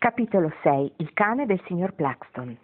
Capitolo 6. Il cane del signor Plaxton.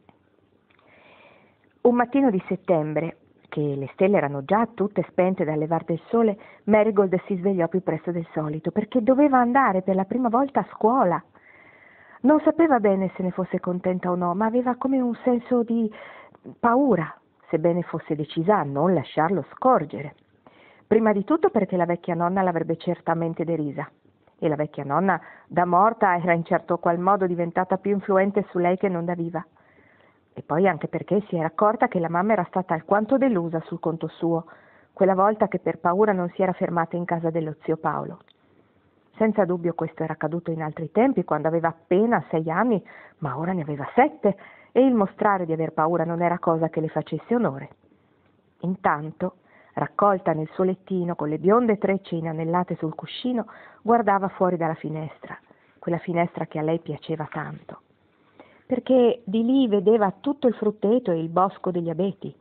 Un mattino di settembre, che le stelle erano già tutte spente dal levar del sole, Marigold si svegliò più presto del solito, perché doveva andare per la prima volta a scuola. Non sapeva bene se ne fosse contenta o no, ma aveva come un senso di paura, sebbene fosse decisa a non lasciarlo scorgere. Prima di tutto perché la vecchia nonna l'avrebbe certamente derisa. E la vecchia nonna, da morta, era in certo qual modo diventata più influente su lei che non da viva. E poi anche perché si era accorta che la mamma era stata alquanto delusa sul conto suo, quella volta che per paura non si era fermata in casa dello zio Paolo. Senza dubbio questo era accaduto in altri tempi, quando aveva appena 6 anni, ma ora ne aveva 7, e il mostrare di aver paura non era cosa che le facesse onore. Intanto, raccolta nel suo lettino, con le bionde trecce inanellate sul cuscino, guardava fuori dalla finestra, quella finestra che a lei piaceva tanto, perché di lì vedeva tutto il frutteto e il bosco degli abeti.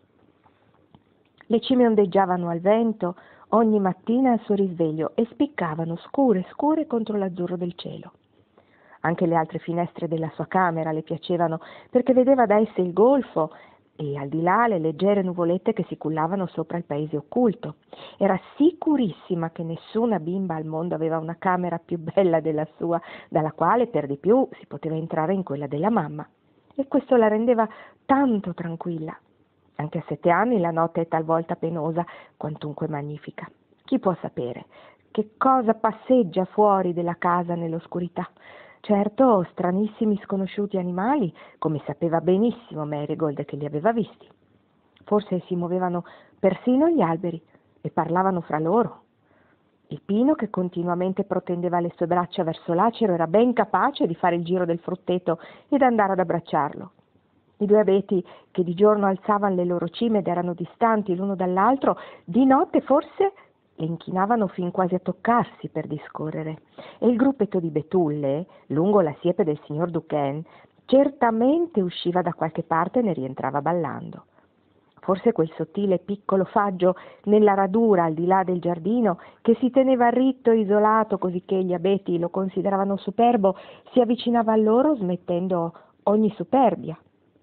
Le cime ondeggiavano al vento ogni mattina al suo risveglio e spiccavano scure scure contro l'azzurro del cielo. Anche le altre finestre della sua camera le piacevano, perché vedeva da esse il golfo e al di là le leggere nuvolette che si cullavano sopra il paese occulto. Era sicurissima che nessuna bimba al mondo aveva una camera più bella della sua, dalla quale per di più si poteva entrare in quella della mamma. E questo la rendeva tanto tranquilla. Anche a 7 anni la notte è talvolta penosa, quantunque magnifica. Chi può sapere che cosa passeggia fuori della casa nell'oscurità? Certo, stranissimi sconosciuti animali, come sapeva benissimo Marigold che li aveva visti. Forse si muovevano persino gli alberi e parlavano fra loro. Il pino, che continuamente protendeva le sue braccia verso l'acero, era ben capace di fare il giro del frutteto ed andare ad abbracciarlo. I 2 abeti, che di giorno alzavano le loro cime ed erano distanti l'uno dall'altro, di notte forse le inchinavano fin quasi a toccarsi per discorrere, e il gruppetto di betulle, lungo la siepe del signor Duquesne, certamente usciva da qualche parte e ne rientrava ballando. Forse quel sottile piccolo faggio nella radura al di là del giardino, che si teneva ritto e isolato cosicché gli abeti lo consideravano superbo, si avvicinava a loro smettendo ogni superbia.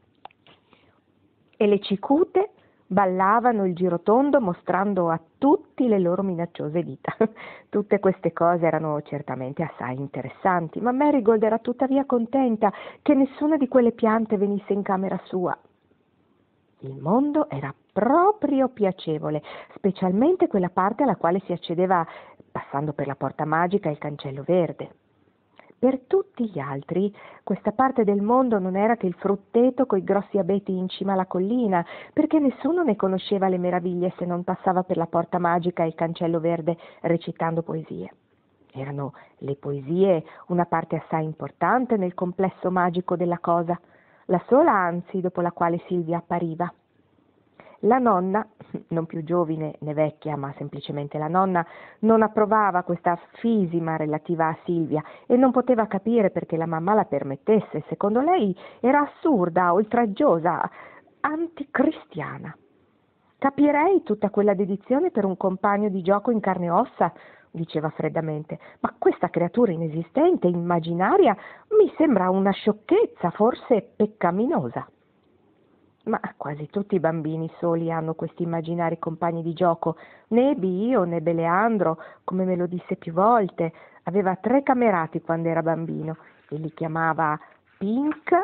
E le cicute ballavano il girotondo mostrando a tutti le loro minacciose dita. Tutte queste cose erano certamente assai interessanti, ma Marigold era tuttavia contenta che nessuna di quelle piante venisse in camera sua. Il mondo era proprio piacevole, specialmente quella parte alla quale si accedeva passando per la porta magica e il cancello verde. Per tutti gli altri questa parte del mondo non era che il frutteto coi grossi abeti in cima alla collina, perché nessuno ne conosceva le meraviglie se non passava per la porta magica e il cancello verde recitando poesie. Erano le poesie una parte assai importante nel complesso magico della cosa, la sola anzi dopo la quale Silvia appariva. La nonna, non più giovine né vecchia, ma semplicemente la nonna, non approvava questa fisima relativa a Silvia e non poteva capire perché la mamma la permettesse. Secondo lei era assurda, oltraggiosa, anticristiana. Capirei tutta quella dedizione per un compagno di gioco in carne e ossa, diceva freddamente, ma questa creatura inesistente, immaginaria, mi sembra una sciocchezza, forse peccaminosa. Ma quasi tutti i bambini soli hanno questi immaginari compagni di gioco. Ne ebbi io, ne ebbe Leandro, come me lo disse più volte. Aveva 3 camerati quando era bambino e li chiamava Pink,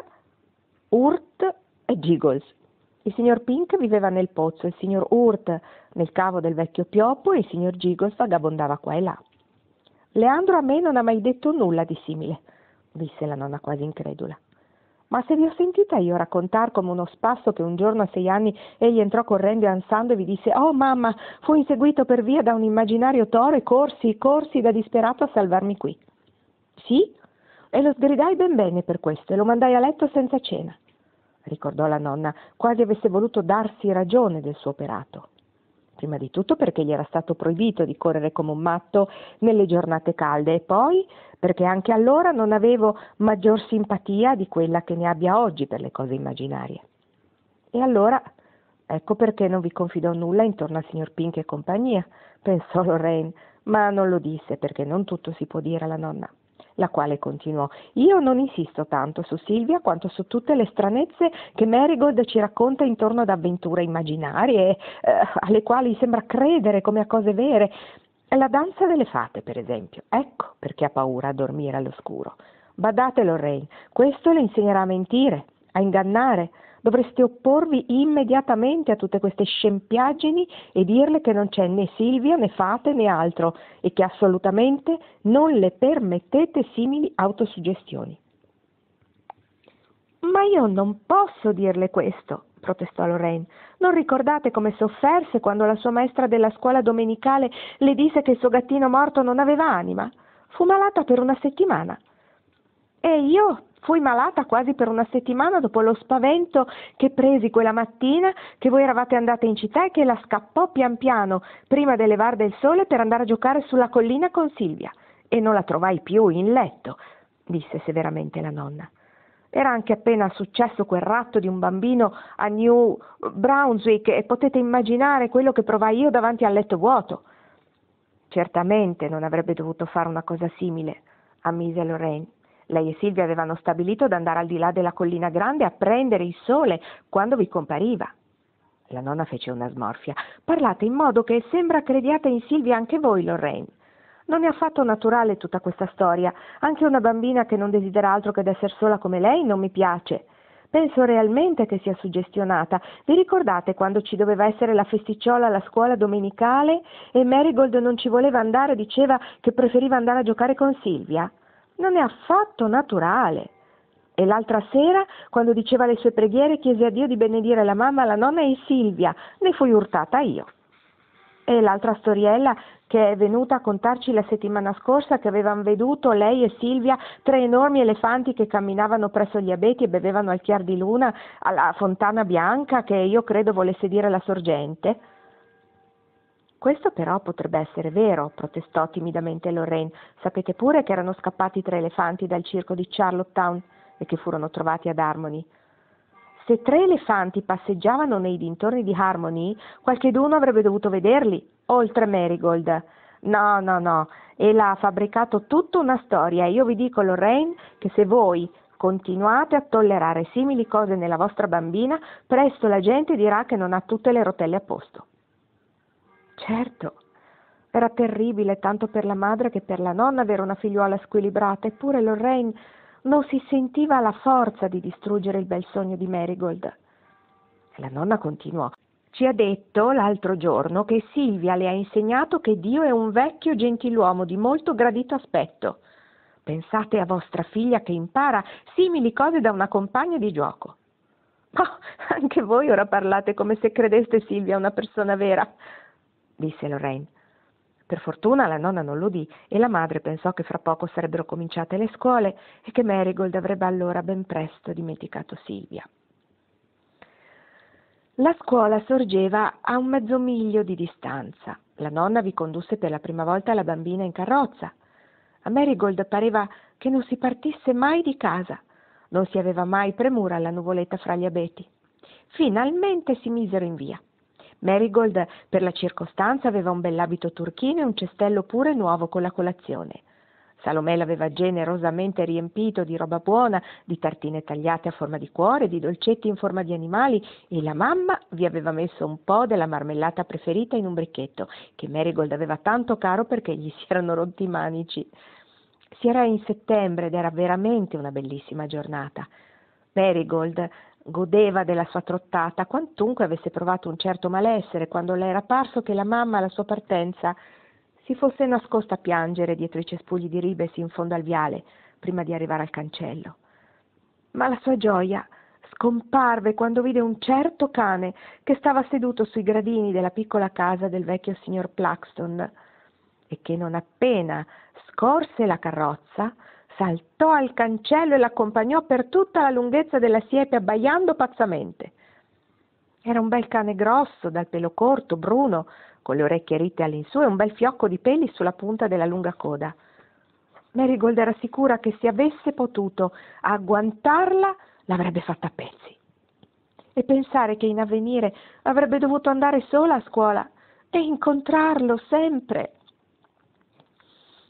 Urt e Giggles. Il signor Pink viveva nel pozzo, il signor Urt nel cavo del vecchio pioppo e il signor Giggles vagabondava qua e là. Leandro a me non ha mai detto nulla di simile, disse la nonna quasi incredula. Ma se vi ho sentita io raccontar come uno spasso che un giorno a 6 anni egli entrò correndo e ansando e vi disse «Oh mamma, fu inseguito per via da un immaginario toro e corsi da disperato a salvarmi qui». «Sì? E lo sgridai ben bene per questo e lo mandai a letto senza cena», ricordò la nonna, quasi avesse voluto darsi ragione del suo operato. Prima di tutto perché gli era stato proibito di correre come un matto nelle giornate calde e poi perché anche allora non avevo maggior simpatia di quella che ne abbia oggi per le cose immaginarie. E allora, ecco perché non vi confidò nulla intorno al signor Pink e compagnia, pensò Lorraine, ma non lo disse perché non tutto si può dire alla nonna. la quale continuò: «Io non insisto tanto su Silvia quanto su tutte le stranezze che Marigold ci racconta intorno ad avventure immaginarie, alle quali sembra credere come a cose vere. La danza delle fate, per esempio. Ecco perché ha paura a dormire all'oscuro. Badate, Lorraine, questo le insegnerà a mentire, a ingannare. Dovreste opporvi immediatamente a tutte queste scempiaggini e dirle che non c'è né Silvia né fate né altro e che assolutamente non le permettete simili autosuggestioni». «Ma io non posso dirle questo», protestò Lorraine. «Non ricordate come sofferse quando la sua maestra della scuola domenicale le disse che il suo gattino morto non aveva anima? Fu malata per una settimana. E io fui malata quasi per una settimana dopo lo spavento che presi quella mattina che voi eravate andate in città e che la scappò pian piano prima del levar del sole per andare a giocare sulla collina con Silvia. E non la trovai più in letto», disse severamente la nonna. «Era anche appena successo quel ratto di un bambino a New Brunswick e potete immaginare quello che provai io davanti al letto vuoto». «Certamente non avrebbe dovuto fare una cosa simile», ammise Lorraine. «Lei e Silvia avevano stabilito di andare al di là della collina grande a prendere il sole quando vi compariva». La nonna fece una smorfia. «Parlate in modo che sembra crediate in Silvia anche voi, Lorraine. Non è affatto naturale tutta questa storia. Anche una bambina che non desidera altro che d'essere sola come lei non mi piace. Penso realmente che sia suggestionata. Vi ricordate quando ci doveva essere la festicciola alla scuola domenicale e Marigold non ci voleva andare, diceva che preferiva andare a giocare con Silvia? Non è affatto naturale. E l'altra sera, quando diceva le sue preghiere, chiese a Dio di benedire la mamma, la nonna e Silvia. Ne fui urtata io. E l'altra storiella che è venuta a contarci la settimana scorsa, che avevano veduto lei e Silvia 3 enormi elefanti che camminavano presso gli abeti e bevevano al chiar di luna alla fontana bianca, che io credo volesse dire la sorgente». «Questo però potrebbe essere vero», protestò timidamente Lorraine. «Sapete pure che erano scappati 3 elefanti dal circo di Charlottetown e che furono trovati ad Harmony. Se 3 elefanti passeggiavano nei dintorni di Harmony, qualcheduno avrebbe dovuto vederli, oltre Marigold. No, no, no, e l'ha fabbricato tutta una storia. Io vi dico, Lorraine, che se voi continuate a tollerare simili cose nella vostra bambina, presto la gente dirà che non ha tutte le rotelle a posto». Certo, era terribile tanto per la madre che per la nonna avere una figliuola squilibrata, eppure Lorraine non si sentiva la forza di distruggere il bel sogno di Marigold. E la nonna continuò: «Ci ha detto l'altro giorno che Silvia le ha insegnato che Dio è un vecchio gentiluomo di molto gradito aspetto. Pensate a vostra figlia che impara simili cose da una compagna di gioco». «Oh, anche voi ora parlate come se credeste Silvia una persona vera», disse Lorraine. Per fortuna la nonna non lo udì e la madre pensò che fra poco sarebbero cominciate le scuole e che Marigold avrebbe allora ben presto dimenticato Silvia. La scuola sorgeva a un mezzo miglio di distanza. La nonna vi condusse per la prima volta la bambina in carrozza. A Marigold pareva che non si partisse mai di casa. Non si aveva mai premura alla nuvoletta fra gli abeti. Finalmente si misero in via. Marigold, per la circostanza, aveva un bell'abito turchino e un cestello pure nuovo con la colazione. Salomè l'aveva generosamente riempito di roba buona, di tartine tagliate a forma di cuore, di dolcetti in forma di animali, e la mamma vi aveva messo un po' della marmellata preferita in un bricchetto, che Marigold aveva tanto caro perché gli si erano rotti i manici. Si era in settembre ed era veramente una bellissima giornata. Marigold godeva della sua trottata, quantunque avesse provato un certo malessere quando le era parso che la mamma alla sua partenza si fosse nascosta a piangere dietro i cespugli di ribes in fondo al viale prima di arrivare al cancello. Ma la sua gioia scomparve quando vide un certo cane che stava seduto sui gradini della piccola casa del vecchio signor Plaxton e che non appena scorse la carrozza saltò al cancello e l'accompagnò per tutta la lunghezza della siepe abbaiando pazzamente. Era un bel cane grosso, dal pelo corto, bruno, con le orecchie ritte all'insù e un bel fiocco di peli sulla punta della lunga coda. Marigold era sicura che se avesse potuto agguantarla l'avrebbe fatta a pezzi. E pensare che in avvenire avrebbe dovuto andare sola a scuola e incontrarlo sempre.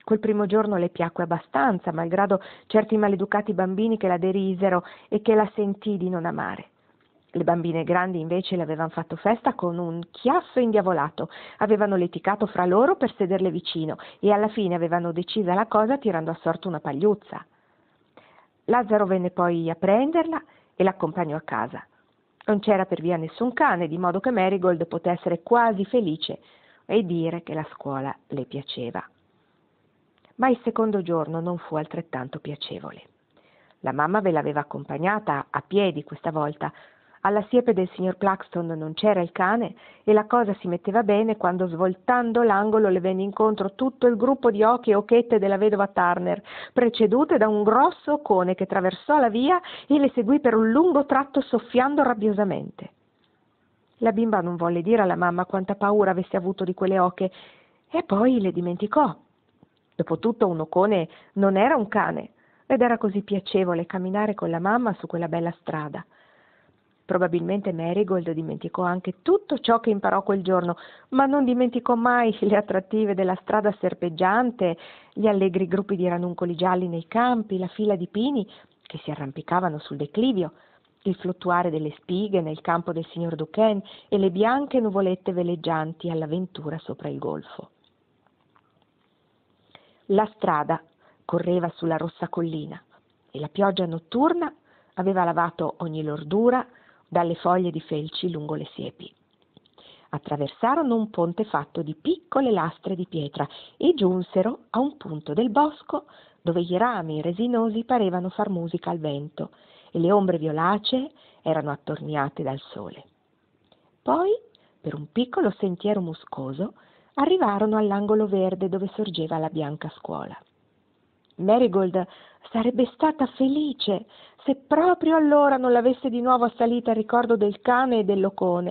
Quel primo giorno le piacque abbastanza, malgrado certi maleducati bambini che la derisero e che la sentì di non amare. Le bambine grandi invece le avevano fatto festa con un chiasso indiavolato, avevano litigato fra loro per sederle vicino e alla fine avevano decisa la cosa tirando a sorte una pagliuzza. Lazzaro venne poi a prenderla e l'accompagnò a casa. Non c'era per via nessun cane, di modo che Marigold poté essere quasi felice e dire che la scuola le piaceva. Ma il secondo giorno non fu altrettanto piacevole. La mamma ve l'aveva accompagnata a piedi questa volta. Alla siepe del signor Claxton non c'era il cane e la cosa si metteva bene quando, svoltando l'angolo, le venne incontro tutto il gruppo di ochi e occhette della vedova Turner, precedute da un grosso occone che traversò la via e le seguì per un lungo tratto soffiando rabbiosamente. La bimba non volle dire alla mamma quanta paura avesse avuto di quelle oche e poi le dimenticò. Dopotutto un occone non era un cane ed era così piacevole camminare con la mamma su quella bella strada. Probabilmente Marigold dimenticò anche tutto ciò che imparò quel giorno, ma non dimenticò mai le attrattive della strada serpeggiante, gli allegri gruppi di ranuncoli gialli nei campi, la fila di pini che si arrampicavano sul declivio, il fluttuare delle spighe nel campo del signor Duquesne e le bianche nuvolette veleggianti all'avventura sopra il golfo. La strada correva sulla rossa collina e la pioggia notturna aveva lavato ogni lordura dalle foglie di felci lungo le siepi. Attraversarono un ponte fatto di piccole lastre di pietra e giunsero a un punto del bosco dove i rami resinosi parevano far musica al vento e le ombre violacee erano attorniate dal sole. Poi, per un piccolo sentiero muscoso, arrivarono all'angolo verde dove sorgeva la bianca scuola. Marigold sarebbe stata felice se proprio allora non l'avesse di nuovo assalita il ricordo del cane e dell'occone.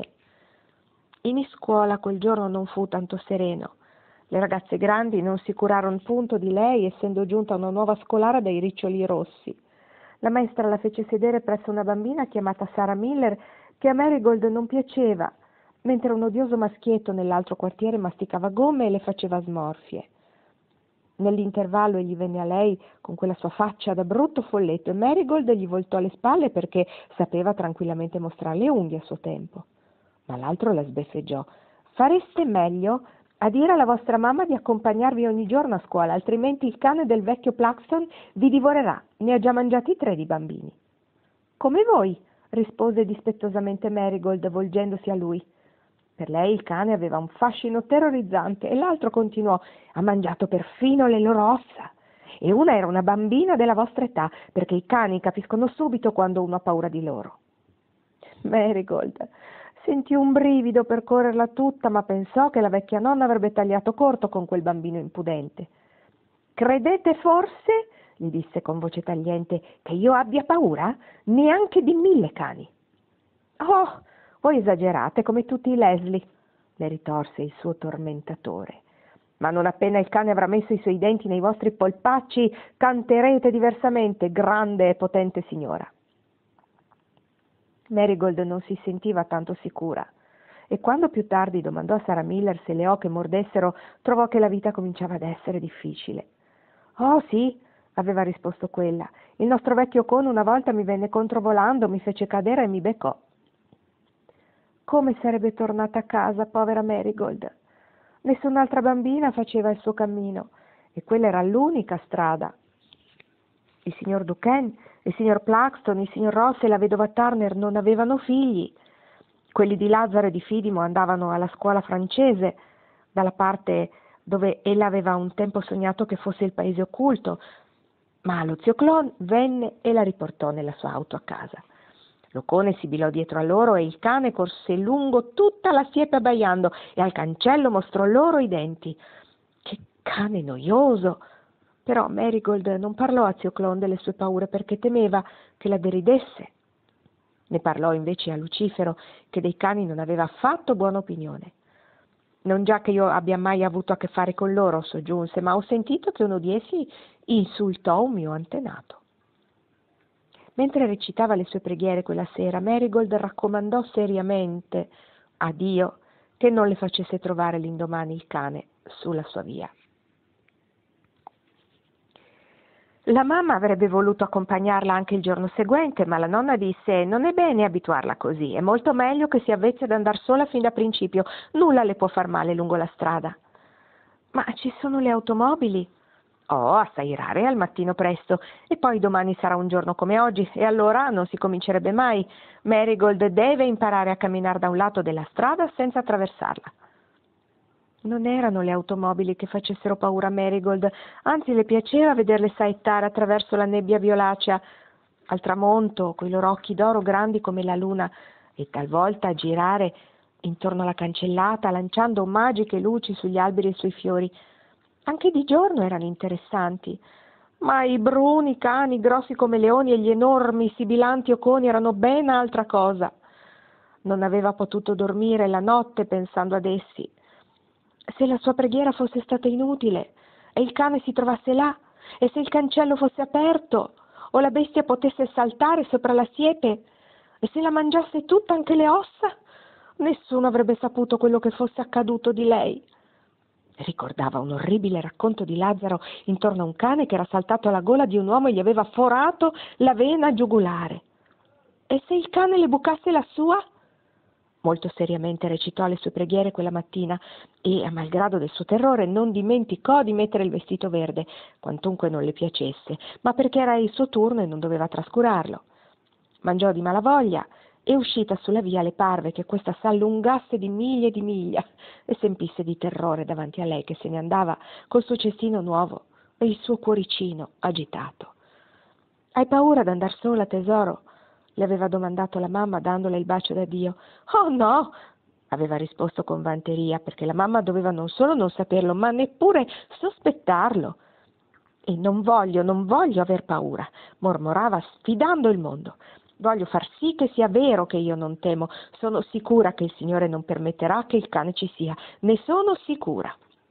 In iscuola quel giorno non fu tanto sereno. Le ragazze grandi non si curarono punto di lei, essendo giunta una nuova scolara dai riccioli rossi. La maestra la fece sedere presso una bambina chiamata Sarah Miller, che a Marigold non piaceva, mentre un odioso maschietto nell'altro quartiere masticava gomme e le faceva smorfie. Nell'intervallo egli venne a lei con quella sua faccia da brutto folletto e Marigold gli voltò le spalle perché sapeva tranquillamente mostrare le unghie a suo tempo. Ma l'altro la sbeffeggiò. «Fareste meglio a dire alla vostra mamma di accompagnarvi ogni giorno a scuola, altrimenti il cane del vecchio Plaxton vi divorerà. Ne ha già mangiati 3 di bambini». «Come voi», rispose dispettosamente Marigold volgendosi a lui. Per lei il cane aveva un fascino terrorizzante e l'altro continuò: «Ha mangiato perfino le loro ossa. E una era una bambina della vostra età, perché i cani capiscono subito quando uno ha paura di loro». Marigold sentì un brivido percorrerla tutta, ma pensò che la vecchia nonna avrebbe tagliato corto con quel bambino impudente. «Credete forse», gli disse con voce tagliente, «che io abbia paura? Neanche di 1000 cani». «Oh, voi esagerate come tutti i Leslie», le ritorse il suo tormentatore. «Ma non appena il cane avrà messo i suoi denti nei vostri polpacci, canterete diversamente, grande e potente signora». Marigold non si sentiva tanto sicura e quando più tardi domandò a Sarah Miller se le oche mordessero, trovò che la vita cominciava ad essere difficile. «Oh sì», aveva risposto quella, «il nostro vecchio cono una volta mi venne controvolando, mi fece cadere e mi beccò». Come sarebbe tornata a casa, povera Marigold? Nessun'altra bambina faceva il suo cammino e quella era l'unica strada. Il signor Duquesne, il signor Plaxton, il signor Ross e la vedova Turner non avevano figli. Quelli di Lazzaro e di Fidimo andavano alla scuola francese, dalla parte dove ella aveva un tempo sognato che fosse il paese occulto, ma lo zio Clon venne e la riportò nella sua auto a casa. L'occone sibilò dietro a loro e il cane corse lungo tutta la siepe abbaiando e al cancello mostrò loro i denti. Che cane noioso! Però Marigold non parlò a zio Clon delle sue paure perché temeva che la deridesse. Ne parlò invece a Lucifero, che dei cani non aveva affatto buona opinione. «Non già che io abbia mai avuto a che fare con loro», soggiunse, «ma ho sentito che uno di essi insultò un mio antenato». Mentre recitava le sue preghiere quella sera, Marigold raccomandò seriamente a Dio che non le facesse trovare l'indomani il cane sulla sua via. La mamma avrebbe voluto accompagnarla anche il giorno seguente, ma la nonna disse: non è bene abituarla così, è molto meglio che si avvezzi ad andar sola fin da principio, nulla le può far male lungo la strada. Ma ci sono le automobili? Oh, assai rare al mattino presto, e poi domani sarà un giorno come oggi, e allora non si comincerebbe mai. Marigold deve imparare a camminare da un lato della strada senza attraversarla. Non erano le automobili che facessero paura a Marigold, anzi le piaceva vederle saettare attraverso la nebbia violacea al tramonto, coi loro occhi d'oro grandi come la luna, e talvolta girare intorno alla cancellata, lanciando magiche luci sugli alberi e sui fiori. Anche di giorno erano interessanti, ma i bruni cani grossi come leoni e gli enormi sibilanti oconi erano ben altra cosa. Non aveva potuto dormire la notte pensando ad essi. Se la sua preghiera fosse stata inutile e il cane si trovasse là, e se il cancello fosse aperto o la bestia potesse saltare sopra la siepe, e se la mangiasse tutta, anche le ossa, nessuno avrebbe saputo quello che fosse accaduto di lei. Ricordava un orribile racconto di Lazzaro intorno a un cane che era saltato alla gola di un uomo e gli aveva forato la vena giugulare. E se il cane le bucasse la sua? Molto seriamente recitò le sue preghiere quella mattina e, a malgrado del suo terrore, non dimenticò di mettere il vestito verde, quantunque non le piacesse, ma perché era il suo turno e non doveva trascurarlo. Mangiò di malavoglia e, uscita sulla via, le parve che questa s'allungasse di miglia e s'empisse di terrore davanti a lei che se ne andava col suo cestino nuovo e il suo cuoricino agitato. «Hai paura d'andar sola, tesoro?» le aveva domandato la mamma dandole il bacio d'addio. «Oh no!» aveva risposto con vanteria, perché la mamma doveva non solo non saperlo, ma neppure sospettarlo. «E non voglio aver paura», mormorava sfidando il mondo. «Voglio far sì che sia vero che io non temo. Sono sicura che il Signore non permetterà che il cane ci sia. Ne sono sicura».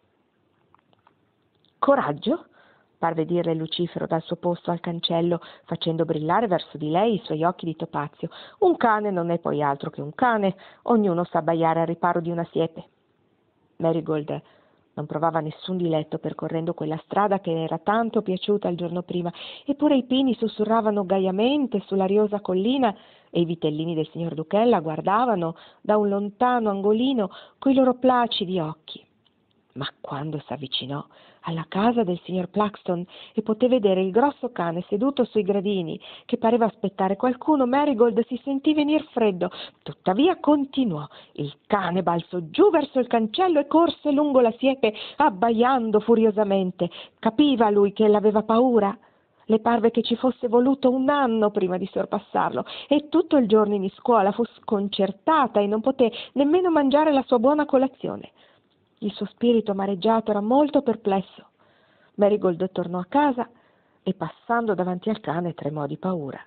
«Coraggio?» parve dirle Lucifero dal suo posto al cancello, facendo brillare verso di lei i suoi occhi di topazio. «Un cane non è poi altro che un cane. Ognuno sa abbaiare al riparo di una siepe». Marigold non provava nessun diletto percorrendo quella strada che era tanto piaciuta il giorno prima, eppure i pini sussurravano gaiamente sull'ariosa collina e i vitellini del signor Duchel la guardavano da un lontano angolino coi loro placidi occhi. Ma quando s'avvicinò alla casa del signor Plaxton e poté vedere il grosso cane seduto sui gradini che pareva aspettare qualcuno, Marigold si sentì venir freddo. Tuttavia continuò. Il cane balzò giù verso il cancello e corse lungo la siepe abbaiando furiosamente. Capiva lui che ella aveva paura. Le parve che ci fosse voluto un anno prima di sorpassarlo, e tutto il giorno in iscuola fu sconcertata e non poté nemmeno mangiare la sua buona colazione. Il suo spirito amareggiato era molto perplesso. Marigold tornò a casa e, passando davanti al cane, tremò di paura.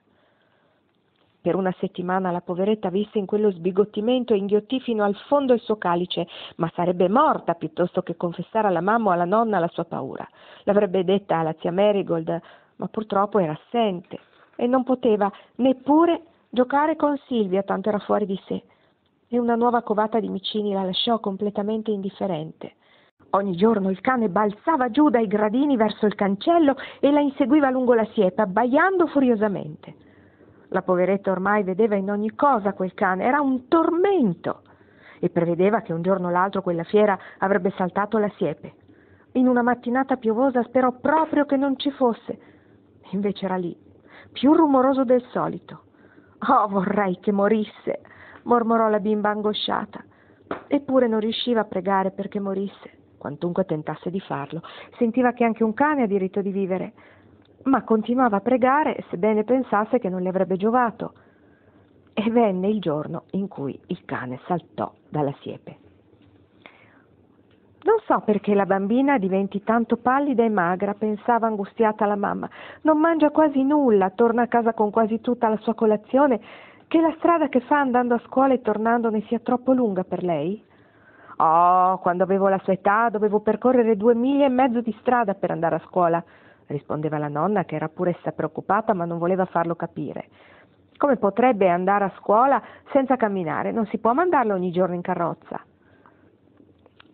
Per una settimana la poveretta visse in quello sbigottimento e inghiottì fino al fondo il suo calice, ma sarebbe morta piuttosto che confessare alla mamma o alla nonna la sua paura. L'avrebbe detta alla zia Marigold, ma purtroppo era assente e non poteva neppure giocare con Silvia, tanto era fuori di sé. E una nuova covata di micini la lasciò completamente indifferente. Ogni giorno il cane balzava giù dai gradini verso il cancello e la inseguiva lungo la siepe, abbaiando furiosamente. La poveretta ormai vedeva in ogni cosa quel cane, era un tormento, e prevedeva che un giorno o l'altro quella fiera avrebbe saltato la siepe. In una mattinata piovosa sperò proprio che non ci fosse, invece era lì, più rumoroso del solito. «Oh, vorrei che morisse», mormorò la bimba angosciata. Eppure non riusciva a pregare perché morisse, quantunque tentasse di farlo. Sentiva che anche un cane ha diritto di vivere, ma continuava a pregare, sebbene pensasse che non le avrebbe giovato. E venne il giorno in cui il cane saltò dalla siepe. «Non so perché la bambina diventi tanto pallida e magra», pensava angustiata la mamma. «Non mangia quasi nulla, torna a casa con quasi tutta la sua colazione. Che la strada che fa andando a scuola e tornandone sia troppo lunga per lei?» «Oh, quando avevo la sua età dovevo percorrere 2 miglia e mezzo di strada per andare a scuola», rispondeva la nonna, che era pure essa preoccupata ma non voleva farlo capire. «Come potrebbe andare a scuola senza camminare? Non si può mandarla ogni giorno in carrozza».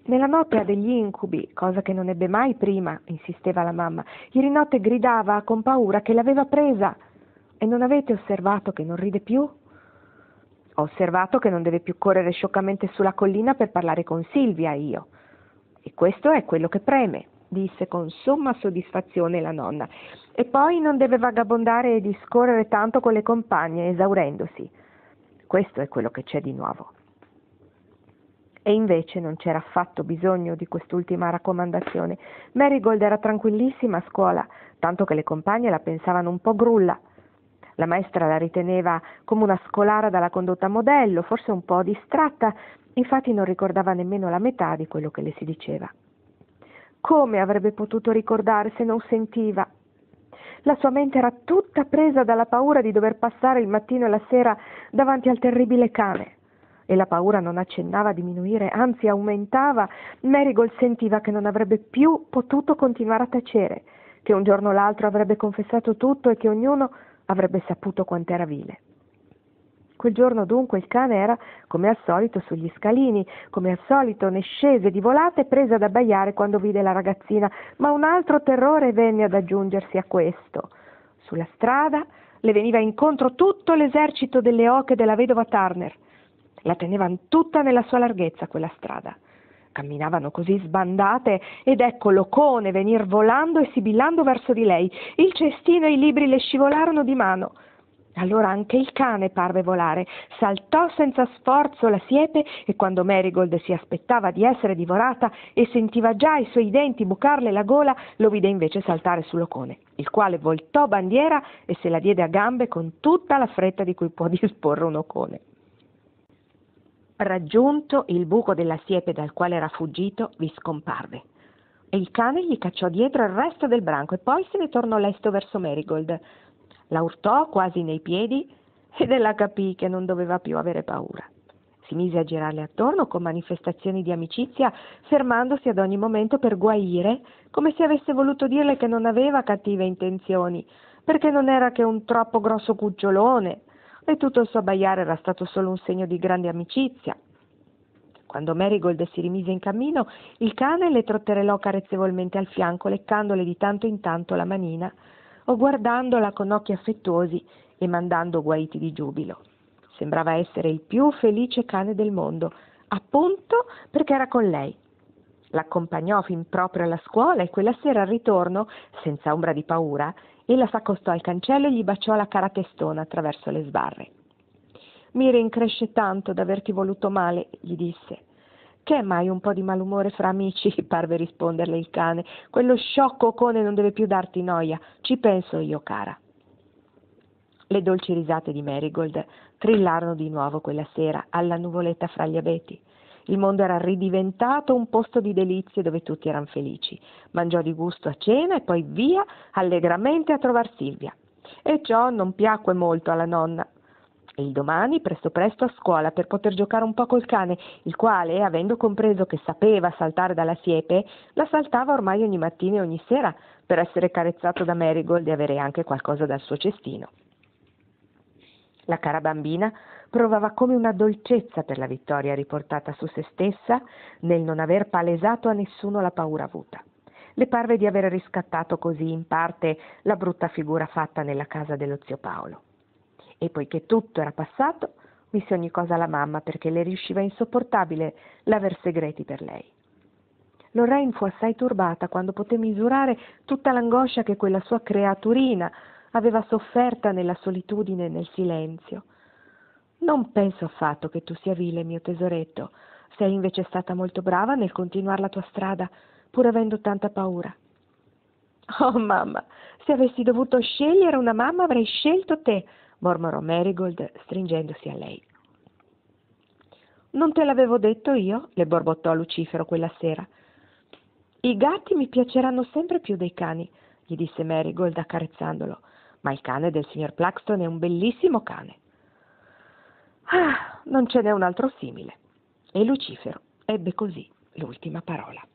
Nella notte ha degli incubi, cosa che non ebbe mai prima, insisteva la mamma. Ieri notte gridava con paura che l'aveva presa. E non avete osservato che non ride più? Ho osservato che non deve più correre scioccamente sulla collina per parlare con Silvia, io. E questo è quello che preme, disse con somma soddisfazione la nonna. E poi non deve vagabondare e discorrere tanto con le compagne, esaurendosi. Questo è quello che c'è di nuovo. E invece non c'era affatto bisogno di quest'ultima raccomandazione. Marigold era tranquillissima a scuola, tanto che le compagne la pensavano un po' grulla. La maestra la riteneva come una scolara dalla condotta modello, forse un po' distratta, infatti non ricordava nemmeno la metà di quello che le si diceva. Come avrebbe potuto ricordare se non sentiva? La sua mente era tutta presa dalla paura di dover passare il mattino e la sera davanti al terribile cane. E la paura non accennava a diminuire, anzi aumentava. Marigold sentiva che non avrebbe più potuto continuare a tacere, che un giorno o l'altro avrebbe confessato tutto e che ognuno avrebbe saputo quant'era vile. Quel giorno dunque il cane era, come al solito, sugli scalini, come al solito ne scese di volata e prese ad abbaiare quando vide la ragazzina, ma un altro terrore venne ad aggiungersi a questo. Sulla strada le veniva incontro tutto l'esercito delle oche della vedova Turner. La tenevano tutta nella sua larghezza quella strada. Camminavano così sbandate ed ecco l'ocone venir volando e sibillando verso di lei. Il cestino e i libri le scivolarono di mano. Allora anche il cane parve volare, saltò senza sforzo la siepe e quando Marigold si aspettava di essere divorata e sentiva già i suoi denti bucarle la gola, lo vide invece saltare sull'ocone, il quale voltò bandiera e se la diede a gambe con tutta la fretta di cui può disporre un ocone. Raggiunto il buco della siepe dal quale era fuggito, vi scomparve. E il cane gli cacciò dietro il resto del branco e poi se ne tornò lesto verso Marigold. La urtò quasi nei piedi ed ella capì che non doveva più avere paura. Si mise a girarle attorno con manifestazioni di amicizia, fermandosi ad ogni momento per guaire, come se avesse voluto dirle che non aveva cattive intenzioni, perché non era che un troppo grosso cucciolone, e tutto il suo abbaiare era stato solo un segno di grande amicizia. Quando Marigold si rimise in cammino, il cane le trotterellò carezzevolmente al fianco, leccandole di tanto in tanto la manina, o guardandola con occhi affettuosi e mandando guaiti di giubilo. Sembrava essere il più felice cane del mondo, appunto perché era con lei. L'accompagnò fin proprio alla scuola e quella sera al ritorno, senza ombra di paura, ella s'accostò al cancello e gli baciò la cara testona attraverso le sbarre. «Mi rincresce tanto d'averti voluto male», gli disse. «Che è mai un po' di malumore fra amici?» parve risponderle il cane. «Quello sciocco ocone non deve più darti noia. Ci penso io, cara». Le dolci risate di Marigold trillarono di nuovo quella sera alla nuvoletta fra gli abeti. Il mondo era ridiventato un posto di delizie dove tutti erano felici. Mangiò di gusto a cena e poi via allegramente a trovar Silvia. E ciò non piacque molto alla nonna. E il domani presto presto a scuola per poter giocare un po' col cane, il quale, avendo compreso che sapeva saltare dalla siepe, la saltava ormai ogni mattina e ogni sera per essere carezzato da Marigold e avere anche qualcosa dal suo cestino. La cara bambina provava come una dolcezza per la vittoria riportata su se stessa nel non aver palesato a nessuno la paura avuta. Le parve di aver riscattato così in parte la brutta figura fatta nella casa dello zio Paolo. E poiché tutto era passato, disse ogni cosa alla mamma perché le riusciva insopportabile l'aver segreti per lei. Lorraine fu assai turbata quando poté misurare tutta l'angoscia che quella sua creaturina aveva sofferta nella solitudine e nel silenzio. «Non penso affatto che tu sia vile, mio tesoretto. Sei invece stata molto brava nel continuare la tua strada, pur avendo tanta paura». «Oh, mamma, se avessi dovuto scegliere una mamma avrei scelto te», mormorò Marigold stringendosi a lei. «Non te l'avevo detto io?» le borbottò Lucifero quella sera. «I gatti mi piaceranno sempre più dei cani», gli disse Marigold accarezzandolo, «ma il cane del signor Plaxton è un bellissimo cane». «Ah, non ce n'è un altro simile». E Lucifero ebbe così l'ultima parola.